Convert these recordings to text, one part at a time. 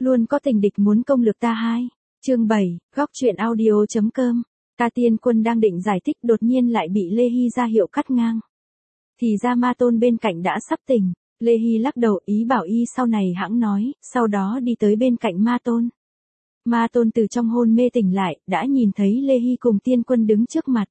Luôn có tình địch muốn công lược ta hai. Chương 7, góc truyện audio.com. Ta Tiên Quân đang định giải thích đột nhiên lại bị Lê Hy ra hiệu cắt ngang. Thì ra Ma Tôn bên cạnh đã sắp tỉnh, Lê Hy lắc đầu ý bảo y sau này hãng nói, sau đó đi tới bên cạnh Ma Tôn. Ma Tôn từ trong hôn mê tỉnh lại, đã nhìn thấy Lê Hy cùng Tiên Quân đứng trước mặt.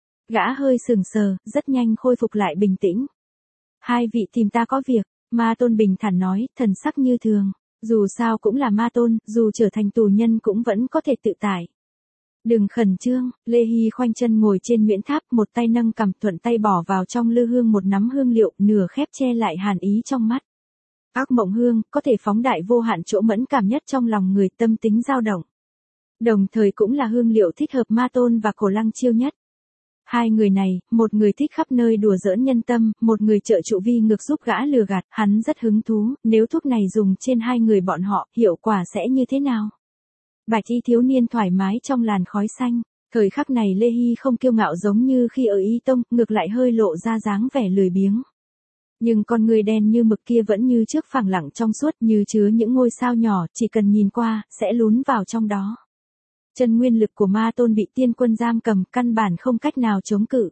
Gã hơi sừng sờ, rất nhanh khôi phục lại bình tĩnh. Hai vị tìm ta có việc, Ma Tôn bình thản nói, thần sắc như thường. Dù sao cũng là Ma Tôn, dù trở thành tù nhân cũng vẫn có thể tự tại. Đừng khẩn trương, Lê Hy khoanh chân ngồi trên miễn tháp, một tay nâng cằm thuận tay bỏ vào trong lư hương một nắm hương liệu, nửa khép che lại hàn ý trong mắt. Ác mộng hương, có thể phóng đại vô hạn chỗ mẫn cảm nhất trong lòng người, tâm tính dao động. Đồng thời cũng là hương liệu thích hợp Ma Tôn và Cổ Lăng Chiêu nhất. Hai người này, một người thích khắp nơi đùa giỡn nhân tâm, một người trợ trụ vi ngược giúp gã lừa gạt, hắn rất hứng thú, nếu thuốc này dùng trên hai người bọn họ, hiệu quả sẽ như thế nào? Bạch y thiếu niên thoải mái trong làn khói xanh, thời khắc này Lê Hy không kiêu ngạo giống như khi ở Y Tông, ngược lại hơi lộ ra dáng vẻ lười biếng. Nhưng con người đen như mực kia vẫn như trước phẳng lặng trong suốt, như chứa những ngôi sao nhỏ, chỉ cần nhìn qua, sẽ lún vào trong đó. Chân nguyên lực của Ma Tôn bị Tiên Quân giam cầm, căn bản không cách nào chống cự.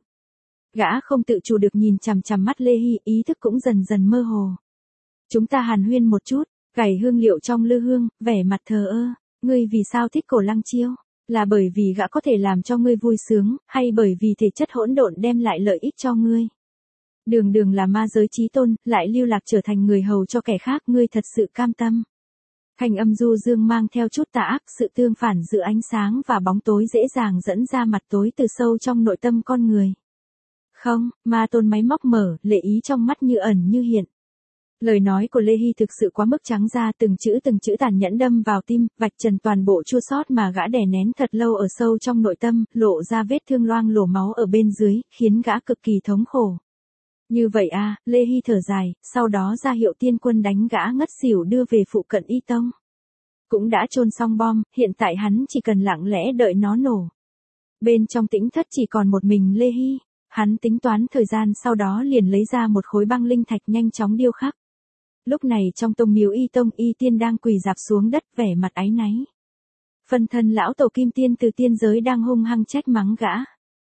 Gã không tự chủ được nhìn chằm chằm mắt Lê Hy, ý thức cũng dần dần mơ hồ. Chúng ta hàn huyên một chút, gảy hương liệu trong lư hương, vẻ mặt thờ ơ. Ngươi vì sao thích Cổ Lăng Chiêu? Là bởi vì gã có thể làm cho ngươi vui sướng, hay bởi vì thể chất hỗn độn đem lại lợi ích cho ngươi? Đường đường là ma giới chí tôn, lại lưu lạc trở thành người hầu cho kẻ khác, ngươi thật sự cam tâm? Thanh âm du dương mang theo chút tà ác, sự tương phản giữa ánh sáng và bóng tối dễ dàng dẫn ra mặt tối từ sâu trong nội tâm con người. Không, Ma Tôn máy móc mở, lệ ý trong mắt như ẩn như hiện. Lời nói của Lê Hy thực sự quá mức trắng ra, từng chữ tàn nhẫn đâm vào tim, vạch trần toàn bộ chua xót mà gã đè nén thật lâu ở sâu trong nội tâm, lộ ra vết thương loang lổ máu ở bên dưới, khiến gã cực kỳ thống khổ. Như vậy à, Lê Hy thở dài, sau đó ra hiệu Tiên Quân đánh gã ngất xỉu đưa về phụ cận Y Tông. Cũng đã chôn xong bom, hiện tại hắn chỉ cần lặng lẽ đợi nó nổ. Bên trong tĩnh thất chỉ còn một mình Lê Hy, hắn tính toán thời gian, sau đó liền lấy ra một khối băng linh thạch nhanh chóng điêu khắc. Lúc này trong tông miếu Y Tông, Y Tiên đang quỳ rạp xuống đất vẻ mặt áy náy. Phân thân lão tổ Kim Tiên từ tiên giới đang hung hăng trách mắng gã.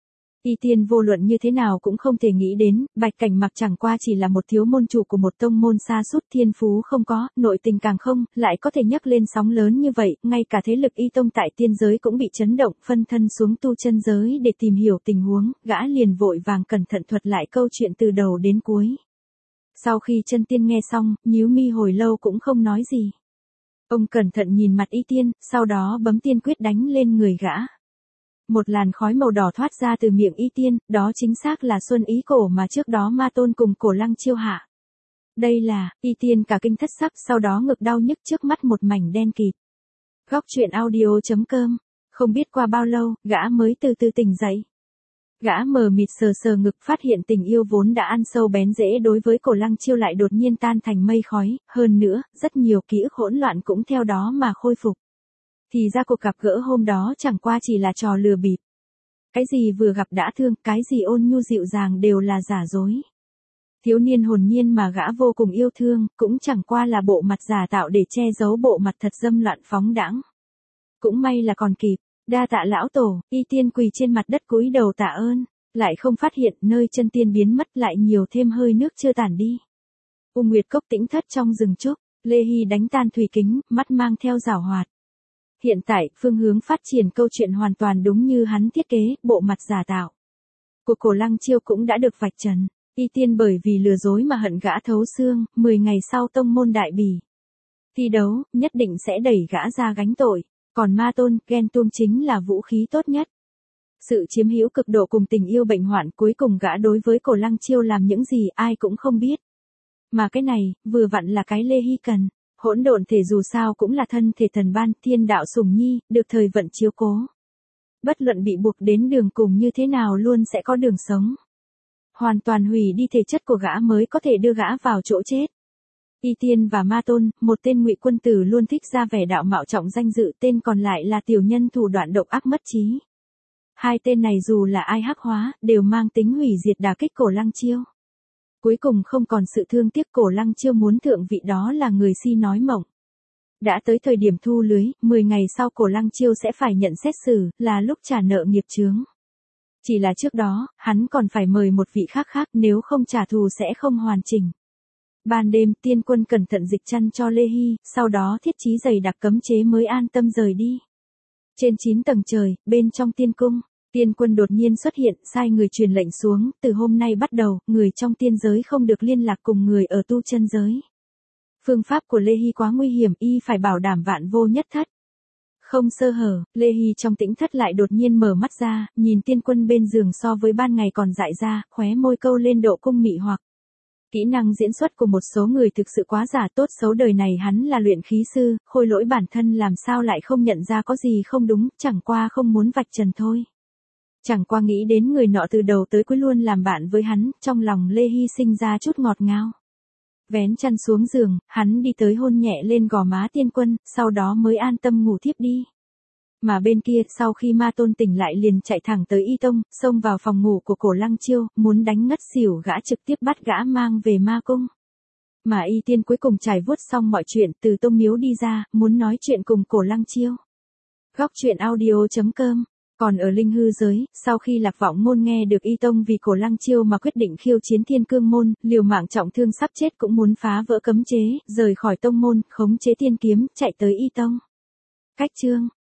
Y Tiên vô luận như thế nào cũng không thể nghĩ đến, Bạch Cảnh Mặc chẳng qua chỉ là một thiếu môn chủ của một tông môn sa sút, thiên phú không có, nội tình càng không, lại có thể nhấc lên sóng lớn như vậy, ngay cả thế lực Y Tông tại tiên giới cũng bị chấn động, phân thân xuống tu chân giới để tìm hiểu tình huống, gã liền vội vàng cẩn thận thuật lại câu chuyện từ đầu đến cuối. Sau khi chân tiên nghe xong, nhíu mi hồi lâu cũng không nói gì. Ông cẩn thận nhìn mặt Y Tiên, sau đó bấm tiên quyết đánh lên người gã. Một làn khói màu đỏ thoát ra từ miệng Y Tiên, đó chính xác là xuân ý cổ mà trước đó Ma Tôn cùng Cổ Lăng Chiêu hạ. Đây là, Y Tiên cả kinh thất sắc, sau đó ngực đau nhức trước mắt một mảnh đen kịt. Góc truyện audio.com. Không biết qua bao lâu, gã mới từ từ tỉnh dậy. Gã mờ mịt sờ ngực, phát hiện tình yêu vốn đã ăn sâu bén rễ đối với Cổ Lăng Chiêu lại đột nhiên tan thành mây khói, hơn nữa, rất nhiều ký ức hỗn loạn cũng theo đó mà khôi phục. Thì ra cuộc gặp gỡ hôm đó chẳng qua chỉ là trò lừa bịp. Cái gì vừa gặp đã thương, cái gì ôn nhu dịu dàng đều là giả dối. Thiếu niên hồn nhiên mà gã vô cùng yêu thương, cũng chẳng qua là bộ mặt giả tạo để che giấu bộ mặt thật dâm loạn phóng đãng. Cũng may là còn kịp, đa tạ lão tổ, Y Tiên quỳ trên mặt đất cúi đầu tạ ơn, lại không phát hiện nơi chân tiên biến mất lại nhiều thêm hơi nước chưa tản đi. Nguyệt cốc tĩnh thất trong rừng trúc, Lê Hy đánh tan thủy kính, mắt mang theo giảo hoạt. Hiện tại, phương hướng phát triển câu chuyện hoàn toàn đúng như hắn thiết kế, bộ mặt giả tạo. Cuộc Cổ Lăng Chiêu cũng đã được vạch trần. Y Tiên bởi vì lừa dối mà hận gã thấu xương, 10 ngày sau tông môn đại bỉ. Thi đấu, nhất định sẽ đẩy gã ra gánh tội. Còn Ma Tôn, ghen tuông chính là vũ khí tốt nhất. Sự chiếm hữu cực độ cùng tình yêu bệnh hoạn, cuối cùng gã đối với Cổ Lăng Chiêu làm những gì ai cũng không biết. Mà cái này, vừa vặn là cái Lê Hy cần. Hỗn độn thể dù sao cũng là thân thể thần ban, thiên đạo sủng nhi, được thời vận chiếu cố. Bất luận bị buộc đến đường cùng như thế nào luôn sẽ có đường sống. Hoàn toàn hủy đi thể chất của gã mới có thể đưa gã vào chỗ chết. Y Tiên và Ma Tôn, một tên ngụy quân tử luôn thích ra vẻ đạo mạo trọng danh dự, tên còn lại là tiểu nhân thủ đoạn độc ác mất trí. Hai tên này dù là ai hắc hóa, đều mang tính hủy diệt đả kích Cổ Lăng Chiêu. Cuối cùng không còn sự thương tiếc, Cổ Lăng Chiêu muốn thượng vị đó là người si nói mộng. Đã tới thời điểm thu lưới, 10 ngày sau Cổ Lăng Chiêu sẽ phải nhận xét xử, là lúc trả nợ nghiệp chướng. Chỉ là trước đó, hắn còn phải mời một vị khác khác, nếu không trả thù sẽ không hoàn chỉnh. Ban đêm, Tiên Quân cẩn thận dịch chăn cho Lê Hy, sau đó thiết chí dày đặc cấm chế mới an tâm rời đi. Trên 9 tầng trời, bên trong tiên cung, Tiên Quân đột nhiên xuất hiện, sai người truyền lệnh xuống, từ hôm nay bắt đầu, người trong tiên giới không được liên lạc cùng người ở tu chân giới. Phương pháp của Lê Hy quá nguy hiểm, y phải bảo đảm vạn vô nhất thất. Không sơ hở, Lê Hy trong tĩnh thất lại đột nhiên mở mắt ra, nhìn Tiên Quân bên giường so với ban ngày còn dại ra, khóe môi câu lên độ cung mị hoặc. Kỹ năng diễn xuất của một số người thực sự quá giả, tốt xấu đời này hắn là luyện khí sư, khôi lỗi bản thân làm sao lại không nhận ra có gì không đúng, chẳng qua không muốn vạch trần thôi. Chẳng qua nghĩ đến người nọ từ đầu tới cuối luôn làm bạn với hắn, trong lòng Lê Hy sinh ra chút ngọt ngào. Vén chăn xuống giường, hắn đi tới hôn nhẹ lên gò má Tiên Quân, sau đó mới an tâm ngủ thiếp đi. Mà bên kia, sau khi Ma Tôn tỉnh lại liền chạy thẳng tới Y Tông, xông vào phòng ngủ của Cổ Lăng Chiêu, muốn đánh ngất xỉu gã, trực tiếp bắt gã mang về ma cung. Mà Y Tiên cuối cùng trải vuốt xong mọi chuyện, từ tông miếu đi ra, muốn nói chuyện cùng Cổ Lăng Chiêu. Góc truyện audio.com. Còn ở Linh Hư giới, sau khi Lạc Vọng Ngôn nghe được Y Tông vì Cổ Lăng Chiêu mà quyết định khiêu chiến Thiên Cương môn, liều mạng trọng thương sắp chết cũng muốn phá vỡ cấm chế, rời khỏi tông môn, khống chế tiên kiếm, chạy tới Y Tông. Cách chương